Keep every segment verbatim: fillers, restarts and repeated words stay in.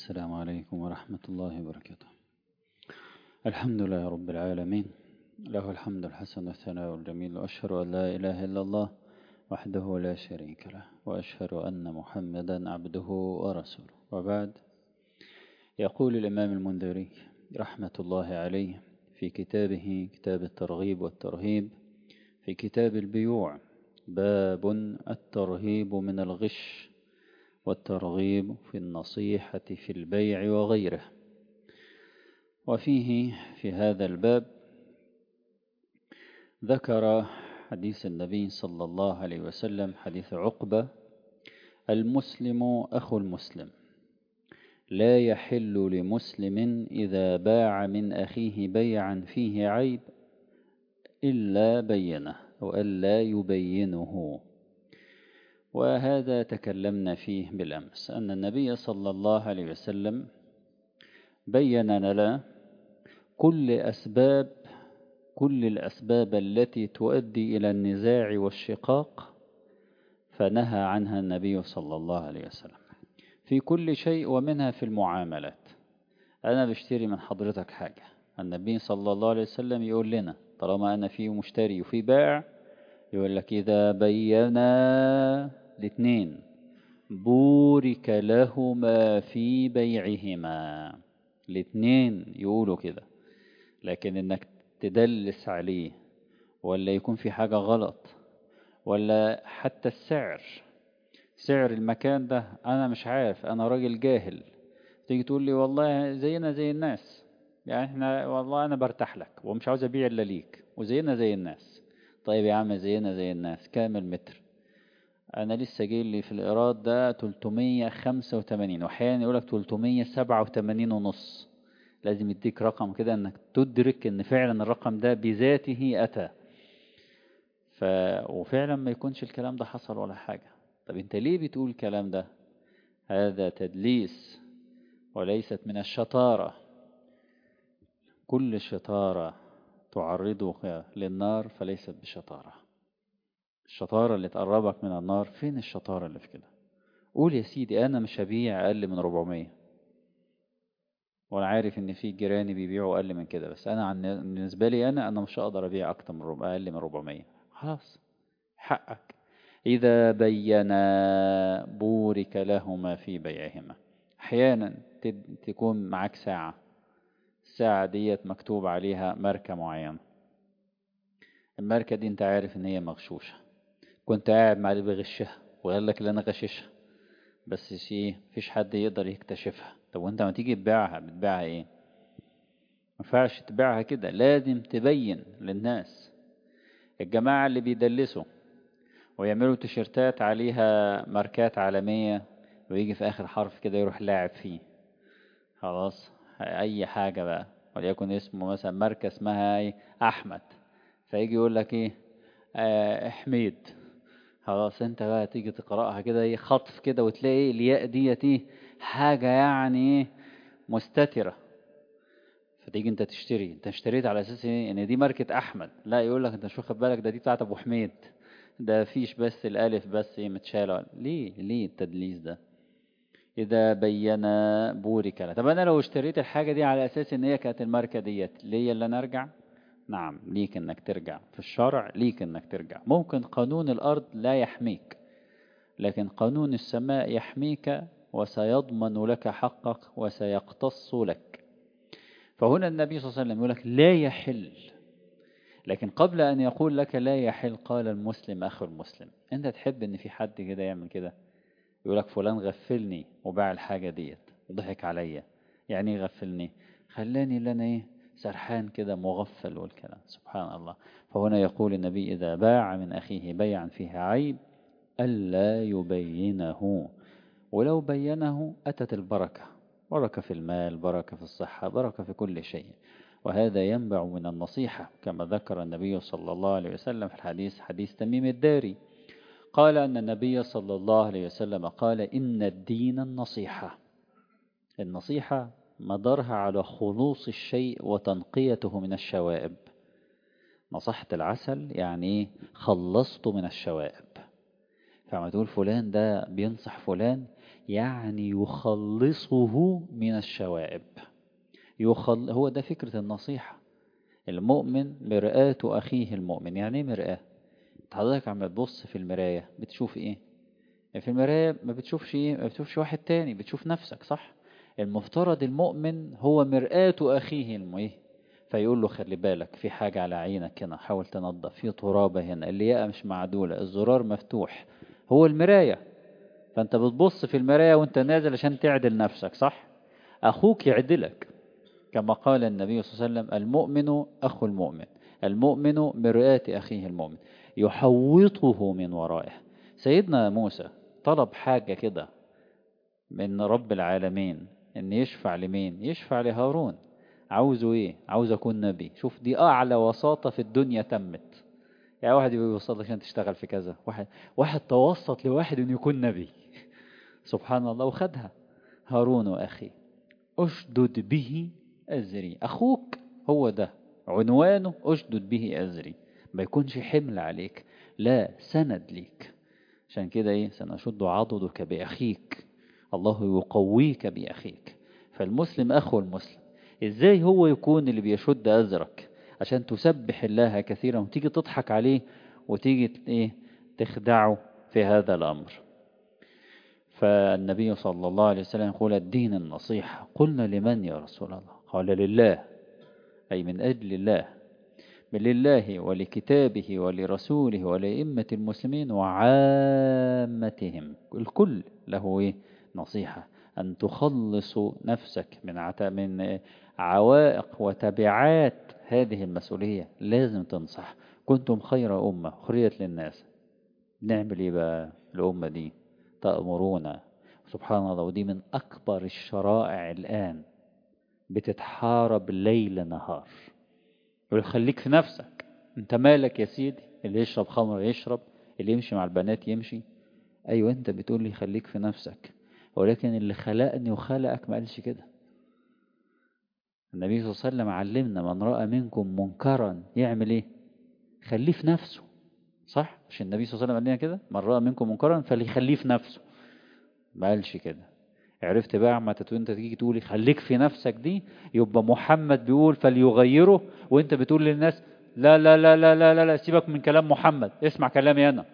السلام عليكم ورحمة الله وبركاته. الحمد لله رب العالمين، له الحمد الحسن والثناء الجميل، وأشهد أن لا إله إلا الله وحده لا شريك له، وأشهد أن محمدا عبده ورسوله. وبعد، يقول الإمام المنذري رحمة الله عليه في كتابه كتاب الترغيب والترهيب في كتاب البيوع: باب الترهيب من الغش والترغيب في النصيحة في البيع وغيره. وفيه في هذا الباب ذكر حديث النبي صلى الله عليه وسلم، حديث عقبة: المسلم أخو المسلم، لا يحل لمسلم إذا باع من أخيه بيعا فيه عيب إلا بينه أو ألا يبينه. وهذا تكلمنا فيه بالأمس، أن النبي صلى الله عليه وسلم بين لنا كل أسباب كل الأسباب التي تؤدي إلى النزاع والشقاق، فنهى عنها النبي صلى الله عليه وسلم في كل شيء، ومنها في المعاملات. أنا بشتري من حضرتك حاجة، النبي صلى الله عليه وسلم يقول لنا طالما أنا في مشتري وفي بائع، يقول لك إذا بينا الاثنين بورك لهما في بيعهما. الاثنين يقولوا كده، لكن انك تدلس عليه ولا يكون في حاجة غلط، ولا حتى السعر سعر المكان ده انا مش عارف، انا راجل جاهل، تيجي تقول لي والله زينا زي الناس، يعني احنا والله انا برتاح لك ومش عاوز ابيع الا ليك وزينا زي الناس. طيب يا عم زينا زي الناس، كام المتر؟ انا لسه جاي لي في الايراد ده ثلاثمية وخمسة وثمانين، واحيانا يقول لك ثلاثمية وسبعة وثمانين ونص. لازم يديك رقم كده انك تدرك ان فعلا الرقم ده بذاته اتى. ف... وفعلا ما يكونش الكلام ده حصل ولا حاجة. طب انت ليه بتقول الكلام ده؟ هذا تدليس وليست من الشطارة. كل شطارة تعرضك للنار فليست بشطارة. الشطارة اللي تقربك من النار، فين الشطارة اللي في كده؟ قول يا سيدي أنا مش هبيع أقل من أربعمية، وأنا عارف إن في جيراني بيبيعوا أقل من كده، بس أنا عن بالنسبة لي أنا أنا مش هقدر أبيع أكتر من ربع أقل من أربعمية. خلاص، حقك. إذا بينا بورك لهما في بيعهما. أحيانا تد- تكون معاك ساعة، الساعة ديت مكتوب عليها ماركة معينة، الماركة دي أنت عارف إن هي مغشوشة، كنت قاعد مع اللي بيغشها وقال لك اللي أنا غششها، بس شيء مفيش حد يقدر يكتشفها. طب وانت ما تيجي تبيعها بتبيعها ايه؟ ما ينفعش تبيعها كده، لازم تبين للناس. الجماعة اللي بيدلسوا ويعملوا تيشيرتات عليها ماركات عالمية، ويجي في آخر حرف كده يروح لاعب فيه، خلاص أي حاجة بقى، وليكن اسمه مثلا ماركة اسمها ايه أحمد، فيجي يقول لك ايه آه حميد. خلاص انت بقى تيجي تقرأها كده ايه خطف كده، وتلاقي الياء ديت ايه حاجة يعني ايه مستترة، فتيجي انت تشتري، انت اشتريت على اساس ايه ان دي ماركة احمد، لا يقول لك انت مش واخد بالك ده دي بتاعت ابو حميد، ده فيش بس الالف بس ايه متشالة. ليه ليه التدليس ده؟ اذا بينا بورك له. طب انا لو اشتريت الحاجة دي على اساس ان هي كانت الماركة ديت، ليه اللي انا ارجع؟ نعم ليك انك ترجع، في الشرع ليك انك ترجع. ممكن قانون الارض لا يحميك، لكن قانون السماء يحميك وسيضمن لك حقك وسيقتص لك. فهنا النبي صلى الله عليه وسلم يقول لك لا يحل، لكن قبل أن يقول لك لا يحل قال المسلم أخو المسلم. أنت تحب أن في حد كده يعمل كده؟ يقول لك فلان غفلني وباع الحاجة ديت وضحك عليا. يعني ايه غفلني؟ خلاني لنا ايه سرحان كده مغفل والكلام، سبحان الله. فهنا يقول النبي إذا باع من أخيه بيعا فيه عيب ألا يبينه، ولو بينه أتت البركة، بركة في المال، بركة في الصحة، بركة في كل شيء. وهذا ينبع من النصيحة، كما ذكر النبي صلى الله عليه وسلم في الحديث حديث تميم الداري، قال أن النبي صلى الله عليه وسلم قال إن الدين النصيحة. النصيحة مدارها على خلوص الشيء وتنقيته من الشوائب. نصحت العسل يعني إيه؟ خلصته من الشوائب. فما تقول فلان ده بينصح فلان، يعني يخلصه من الشوائب. يخل... هو ده فكرة النصيحة. المؤمن مرآة أخيه المؤمن. يعني ايه مرآة؟ حضرتك عم تبص في المراية بتشوف ايه؟ في المراية ما بتشوفش ايه؟ ما بتشوفش واحد تاني، بتشوف نفسك، صح؟ المفترض المؤمن هو مرآة أخيه المؤمن، فيقول له خلي بالك في حاجة على عينك هنا، حاول تنظف، في ترابة هنا، الياقة مش معدولة، الزرار مفتوح. هو المراية. فانت بتبص في المراية وانت نازل عشان تعدل نفسك، صح؟ أخوك يعدلك، كما قال النبي صلى الله عليه وسلم المؤمن أخو المؤمن، المؤمن مرآة أخيه المؤمن يحوطه من ورائه. سيدنا موسى طلب حاجة كده من رب العالمين، ان يشفع لمين؟ يشفع لهارون. عاوزه ايه؟ عاوز اكون نبي. شوف دي اعلى وساطة في الدنيا تمت. يعني واحد يوصل عشان تشتغل في كذا، واحد واحد توسط لواحد انه يكون نبي. سبحان الله. وخدها. هارون اخي اشدد به ازري. اخوك هو ده عنوانه، اشدد به ازري، ما يكونش حمل عليك، لا سند ليك. عشان كده ايه؟ سنشد عضدك باخيك، الله يقويك باخيك. فالمسلم اخو المسلم. ازاي هو يكون اللي بيشد ازرك عشان تسبح الله كثيرا وتيجي تضحك عليه وتيجي ايه تخدعه في هذا الامر؟ فالنبي صلى الله عليه وسلم يقول الدين النصيحة. قلنا لمن يا رسول الله؟ قال لله، أي من أجل الله، من لله ولكتابه ولرسوله ولأئمة المسلمين وعامتهم. الكل له إيه؟ نصيحة. أن تخلص نفسك من عت... من عوائق وتبعات هذه المسؤولية. لازم تنصح. كنتم خير أمة أخرجت للناس. نعمل إيه بقى الأمة دي؟ تأمرون. سبحان الله. ودي من أكبر الشرائع الآن، بتتحارب ليل نهار. يقول خليك في نفسك. انت مالك يا سيدي؟ اللي يشرب خمر يشرب، اللي يمشي مع البنات يمشي. ايوه انت بتقول لي خليك في نفسك، ولكن اللي خلقني وخلقك ما قالش كده. النبي صلى الله عليه وسلم علمنا من رأى منكم منكرا يعمل ايه؟ خليه في نفسه، صح؟ مش النبي صلى الله عليه وسلم قال لنا كده؟ من رأى منكم منكرا فليخليه في نفسه، ما قالش كده. عرفت بقى عما تتو انت تيجي تقولي خليك في نفسك دي، يبقى محمد بيقول فليغيره، وانت بتقول للناس لا لا لا لا لا لا, لا سيبك من كلام محمد، اسمع كلامي انا.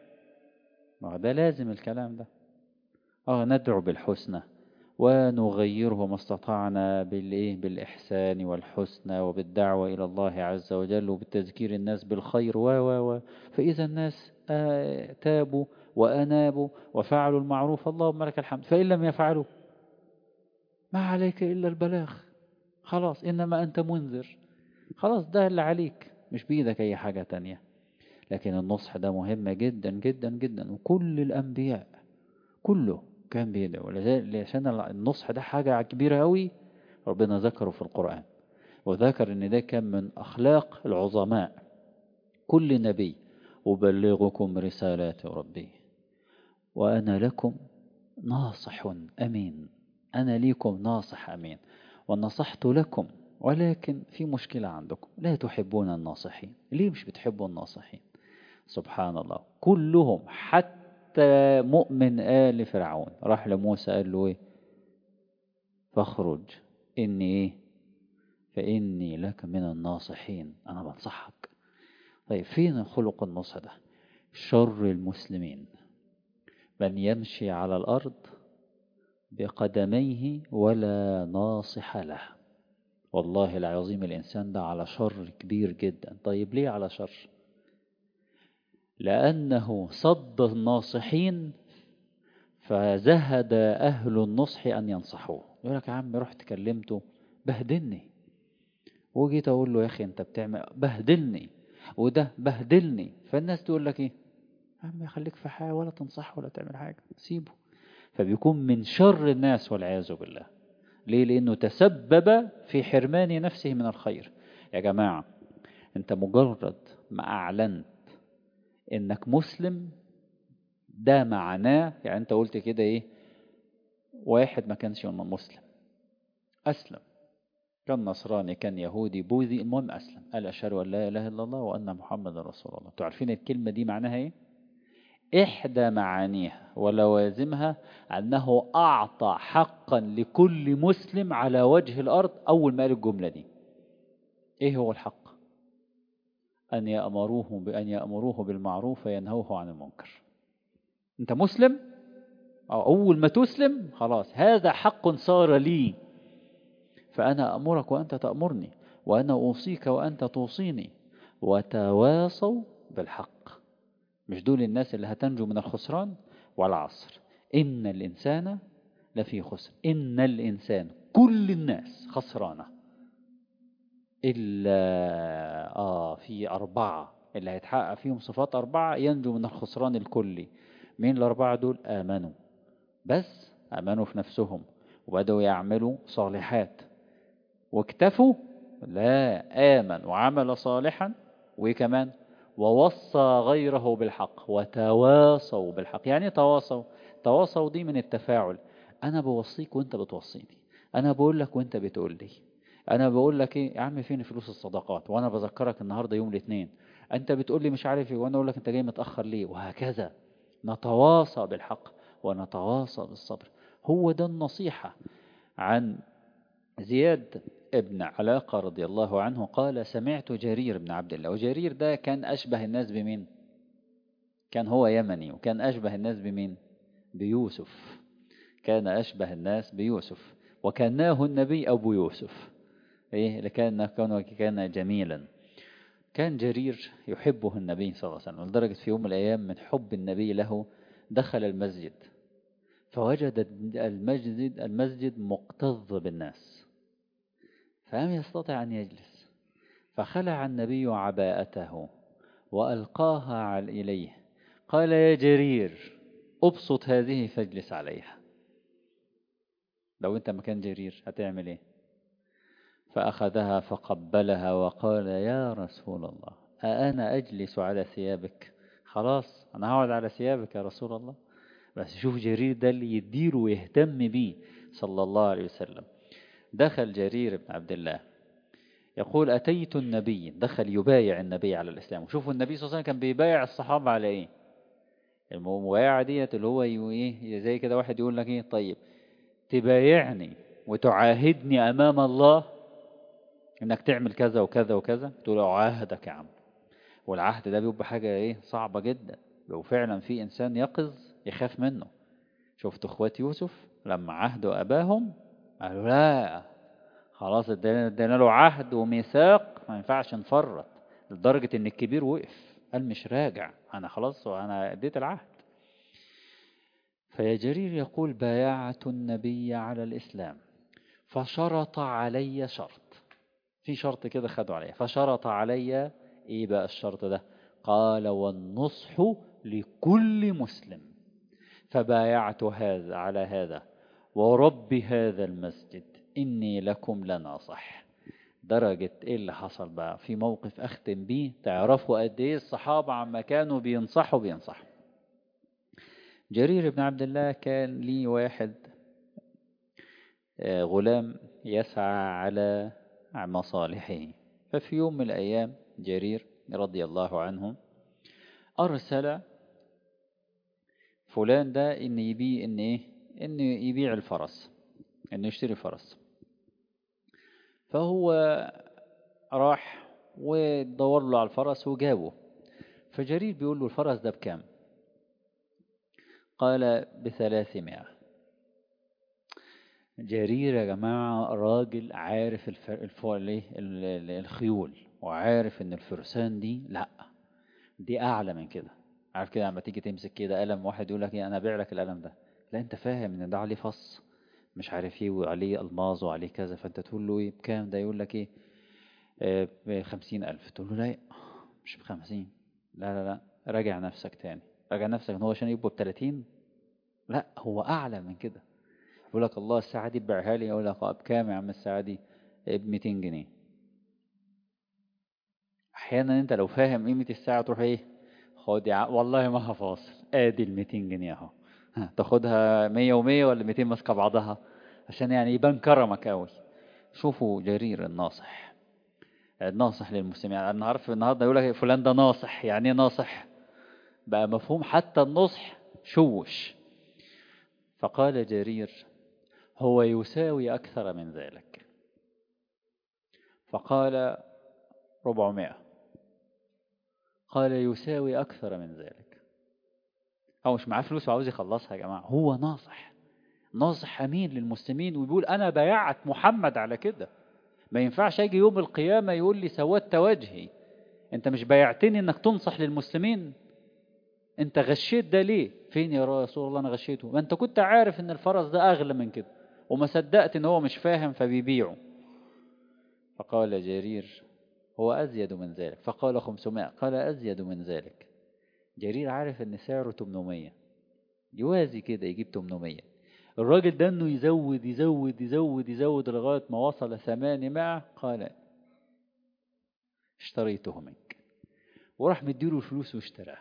ما ده لازم الكلام ده. اه ندعو بالحسنى ونغيره ما استطعنا بالايه؟ بالاحسان والحسنى وبالدعوه الى الله عز وجل وبالتذكير الناس بالخير و و و فاذا الناس آه تابوا وانابوا وفعلوا المعروف اللهم لك الحمد. فان لم يفعلوا ما عليك الا البلاغ، خلاص انما انت منذر، خلاص ده اللي عليك، مش بيدك اي حاجه تانية. لكن النصح ده مهم جدا جدا جدا، وكل الانبياء كله كان بيدعو. ولذلك عشان النصح ده حاجة كبيرة أوي ربنا ذكره في القرآن، وذكر إن ده كان من أخلاق العظماء. كل نبي أبلغكم رسالات ربي وأنا لكم ناصح أمين. أنا ليكم ناصح أمين ونصحت لكم، ولكن في مشكلة عندكم، لا تحبون الناصحين. ليه مش بتحبوا الناصحين؟ سبحان الله. كلهم حتى مؤمن آل فرعون راح لموسى قال له ايه؟ فاخرج إني ايه؟ فإني لك من الناصحين، أنا بنصحك. طيب فين خلق النصح ده؟ شر المسلمين من يمشي على الأرض بقدميه ولا ناصح له. والله العظيم الإنسان ده على شر كبير جدا. طيب ليه على شر؟ لأنه صد الناصحين فزهد أهل النصح أن ينصحوه. يقول لك يا عم رحت كلمته بهدلني، وجيت أقول له يا أخي أنت بتعمل بهدلني وده بهدلني، فالناس تقول لك إيه؟ يا عم خليك في حاجة، ولا تنصح ولا تعمل حاجة، سيبه. فبيكون من شر الناس والعياذ بالله. ليه؟ لأنه تسبب في حرمان نفسه من الخير. يا جماعة أنت مجرد ما أعلنت إنك مسلم، ده معناه يعني أنت قلت كده إيه؟ واحد ما كانش مسلم أسلم، كان نصراني كان يهودي بوذي، المهم أسلم، قال أشهد أن لا إله إلا الله وأن محمد رسول الله. أنتوا عارفين الكلمة دي معناها إيه؟ إحدى معانيها ولوازمها أنه أعطى حقا لكل مسلم على وجه الأرض. أول ما قال الجملة دي إيه هو الحق؟ أن يأمروه بأن يأمروه بالمعروف وينهوه عن المنكر. أنت مسلم، أو أول ما تسلم خلاص هذا حق صار لي، فأنا أمرك وأنت تأمرني، وأنا أوصيك وأنت توصيني، وتواصوا بالحق. مش دول الناس اللي هتنجو من الخسران؟ والعصر إن الإنسان لفي خسر، إن الإنسان كل الناس خسرانة إلا آه في أربعة اللي هيتحقق فيهم صفات أربعة ينجو من الخسران الكلي. مين الأربعة دول؟ آمنوا، بس آمنوا في نفسهم وبدأوا يعملوا صالحات واكتفوا؟ لا، آمن وعمل صالحا وكمان ووصى غيره بالحق وتواصوا بالحق. يعني تواصوا، تواصوا دي من التفاعل. أنا بوصيك وأنت بتوصيني، أنا بقول لك وأنت بتقول لي، أنا بقول لك إيه يا عم فين فلوس الصدقات وأنا بذكرك النهاردة يوم الاثنين، أنت بتقول لي مش عارف إيه وأنا أقول لك أنت جاي متأخر ليه، وهكذا نتواصى بالحق ونتواصى بالصبر. هو ده النصيحة. عن زياد ابن علاقة رضي الله عنه قال سمعت جرير بن عبد الله، وجرير ده كان أشبه الناس بمين؟ كان هو يمني، وكان أشبه الناس بمين؟ بيوسف. كان أشبه الناس بيوسف، وكانه النبي أبو يوسف. إيه لكان كان كان جميلا. كان جرير يحبه النبي صلى الله عليه وسلم لدرجة في يوم من الأيام من حب النبي له دخل المسجد فوجد المسجد المسجد مكتظ بالناس، فلم يستطع أن يجلس، فخلع النبي عباءته وألقاها إليه، قال يا جرير أبسط هذه فاجلس عليها. لو أنت مكان جرير هتعمل إيه؟ فأخذها فقبلها وقال يا رسول الله أأنا أجلس على ثيابك؟ خلاص أنا هقعد على ثيابك يا رسول الله. بس شوف جرير ده اللي يديره ويهتم بيه صلى الله عليه وسلم. دخل جرير بن عبد الله يقول أتيت النبي، دخل يبايع النبي على الإسلام. وشوفوا النبي صلى الله عليه وسلم كان بيبايع الصحابة على إيه؟ المبايعة ديت اللي هو إيه زي كده واحد يقول لك إيه طيب تبايعني وتعاهدني أمام الله إنك تعمل كذا وكذا وكذا، تقول أعاهدك يا عم. والعهد ده بيبقى حاجة إيه صعبة جدا، لو فعلا في إنسان يقظ يخاف منه. شفت إخوات يوسف لما عهدوا أباهم قالوا لا خلاص ادينا له عهد وميثاق ما ينفعش نفرط، لدرجة ان الكبير وقف قال مش راجع انا خلاص وانا اديت العهد. فيا جرير يقول بايعت النبي على الإسلام فشرط علي شرط، في شرط كده خدوا عليه، فشرط علي ايه بقى الشرط ده؟ قال والنصح لكل مسلم، فبايعت هذا على هذا ورب هذا المسجد إني لكم لناصح. درجة إيه اللي حصل بقى في موقف أختم بيه تعرفوا قد إيه الصحابة عما كانوا بينصحوا بينصحوا. جرير بن عبد الله كان لي واحد غلام يسعى على مصالحه، ففي يوم من الأيام جرير رضي الله عنه أرسل فلان ده إن يبيع إن إيه إن يبيع الفرس، إنه يشتري فرس. فهو راح ودور له على الفرس وجابه. فجرير بيقول له الفرس ده بكام؟ قال بثلاثمائة. جرير يا جماعة راجل عارف الخيول وعارف ان الفرسان دي لا دي اعلى من كده. عارف كده لما تيجي تمسك كده قلم واحد يقول لك ايه انا ابيع لك القلم ده، لا انت فاهم ان ده عليه فص مش عارف ايه وعليه الماظ وعليه كذا، فانت تقول له ايه بكام ده؟ يقول لك ايه آه بخمسين الف. تقول له لا مش بخمسين، لا لا لا راجع نفسك تاني، راجع نفسك ان هو عشان يبقى بتلاتين، لا هو اعلى من كده. يقول لك الله الساعة دي تبيعها لي، يقول لك بكام يا عم الساعة دي؟ ب مئتين جنيه. احيانا انت لو فاهم قيمة الساعة تروح ايه خد يا والله ما هفاصل ادي ال مئتين جنيه اهو، تاخدها مية ومية ولا مئتين ماسكة بعضها عشان يعني يبان كرمك قوي. شوفوا جرير الناصح، الناصح للمسلمين. انا عارف النهارده يقول لك فلان ده ناصح، يعني ايه ناصح؟ بقى مفهوم حتى النصح شوش. فقال جرير هو يساوي أكثر من ذلك. فقال ربعمائة. قال يساوي أكثر من ذلك. هو مش معاه فلوس وعاوز يخلصها يا جماعة، هو ناصح، ناصح أمين للمسلمين، ويقول أنا بايعت محمد على كده. ما ينفعش أجي يوم القيامة يقول لي سودت وجهي، أنت مش بايعتني أنك تنصح للمسلمين؟ أنت غشيت ده ليه؟ فين يا رسول الله أنا غشيته؟ ما أنت كنت عارف أن الفرس ده أغلى من كده وما صدقت أن هو مش فاهم فبيبيعه. فقال جرير هو أزيد من ذلك. فقال خمسمائة. قال أزيد من ذلك. جرير عارف أن سعره ثمانمائة، يوازي كده يجيب ثمانمائة. الراجل ده أنه يزود يزود يزود يزود لغاية ما وصل ثمانمائة. قال اشتريته منك، وراح مديله الفلوس واشتراه.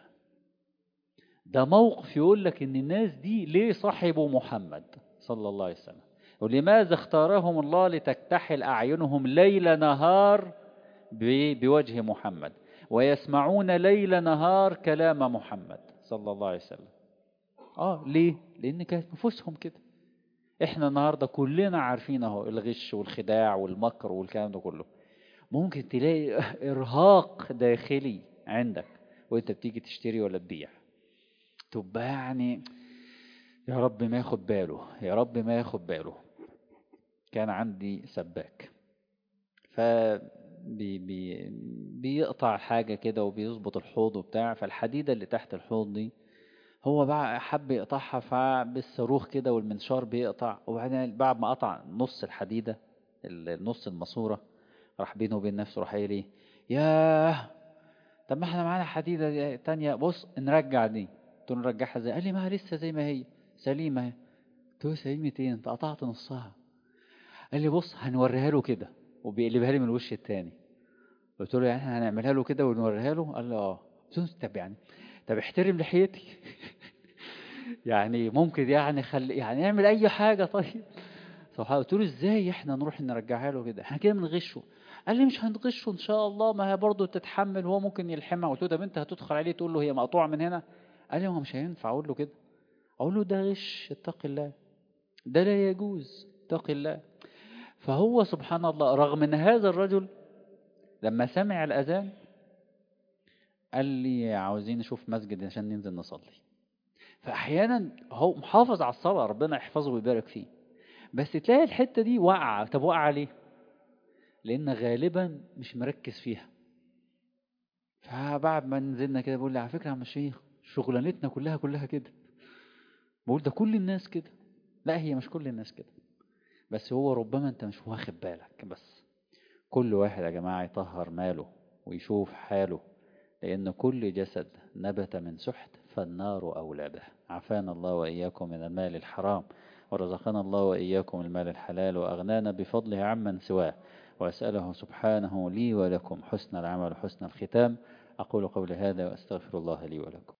ده موقف يقول لك ان الناس دي ليه صاحبوا محمد صلى الله عليه وسلم، ولماذا اختارهم الله لتكتحل أعينهم ليل نهار بوجه محمد، ويسمعون ليل نهار كلام محمد صلى الله عليه وسلم. اه ليه؟ لان كانت نفوسهم كده. احنا النهارده كلنا عارفين اهو الغش والخداع والمكر والكلام ده كله. ممكن تلاقي ارهاق داخلي عندك وانت بتيجي تشتري ولا تبيع، تبقى يعني يا رب ما ياخد باله، يا رب ما ياخد باله. كان عندي سباك ف بي بي بيقطع حاجة كده وبيظبط الحوض وبتاع، فالحديدة اللي تحت الحوض دي هو بقى حب يقطعها فبالصاروخ كده والمنشار بيقطع، وبعدين بعد ما قطع نص الحديدة النص الماسورة راح بينه وبين نفسه راح قايل ايه، ياه طب ما احنا معانا حديدة تانية، بص نرجع دي. قلت له نرجعها ازاي؟ قال لي ما لسه زي ما هي سليمة اهي. قلت له سليمة ايه؟ انت قطعت نصها. قال لي بص هنوريها له كده، وبيقلبها لي من الوش التاني. قلت له يعني احنا هنعملها له كده ونوريها له؟ قال لي اه. قلت له طب يعني طب احترم لحيتي يعني ممكن يعني خلي يعني نعمل اي حاجة طيب. صح. قلت له ازاي احنا نروح نرجعها له كده؟ احنا كده بنغشه. قال لي مش هنغشه ان شاء الله، ما هي برضه تتحمل، هو ممكن يلحمها. قلت له طب انت هتدخل عليه تقول له هي مقطوعه من هنا؟ قال لي هو مش هينفع اقول له كده، اقول له ده غش، اتق الله، ده لا يجوز، اتق الله. فهو سبحان الله رغم ان هذا الرجل لما سمع الاذان قال لي عاوزين نشوف مسجد عشان ننزل نصلي. فاحيانا هو محافظ على الصلاه، ربنا يحفظه ويبارك فيه، بس تلاقي الحته دي واقعه. طب واقعه ليه؟ لان غالبا مش مركز فيها. فبعد ما نزلنا كده بقول لي على فكره يا عم الشيخ شغلانتنا كلها كلها كده. بقول ده كل الناس كده. لا هي مش كل الناس كده، بس هو ربما انت مش واخد بالك. بس كل واحد يا جماعه يطهر ماله ويشوف حاله، لان كل جسد نبت من سحت فالنار اولى به. عافانا الله واياكم من المال الحرام، ورزقنا الله واياكم المال الحلال، واغنانا بفضله عمن سواه. وأسأله سبحانه لي ولكم حسن العمل وحسن الختام. أقول قولي هذا وأستغفر الله لي ولكم.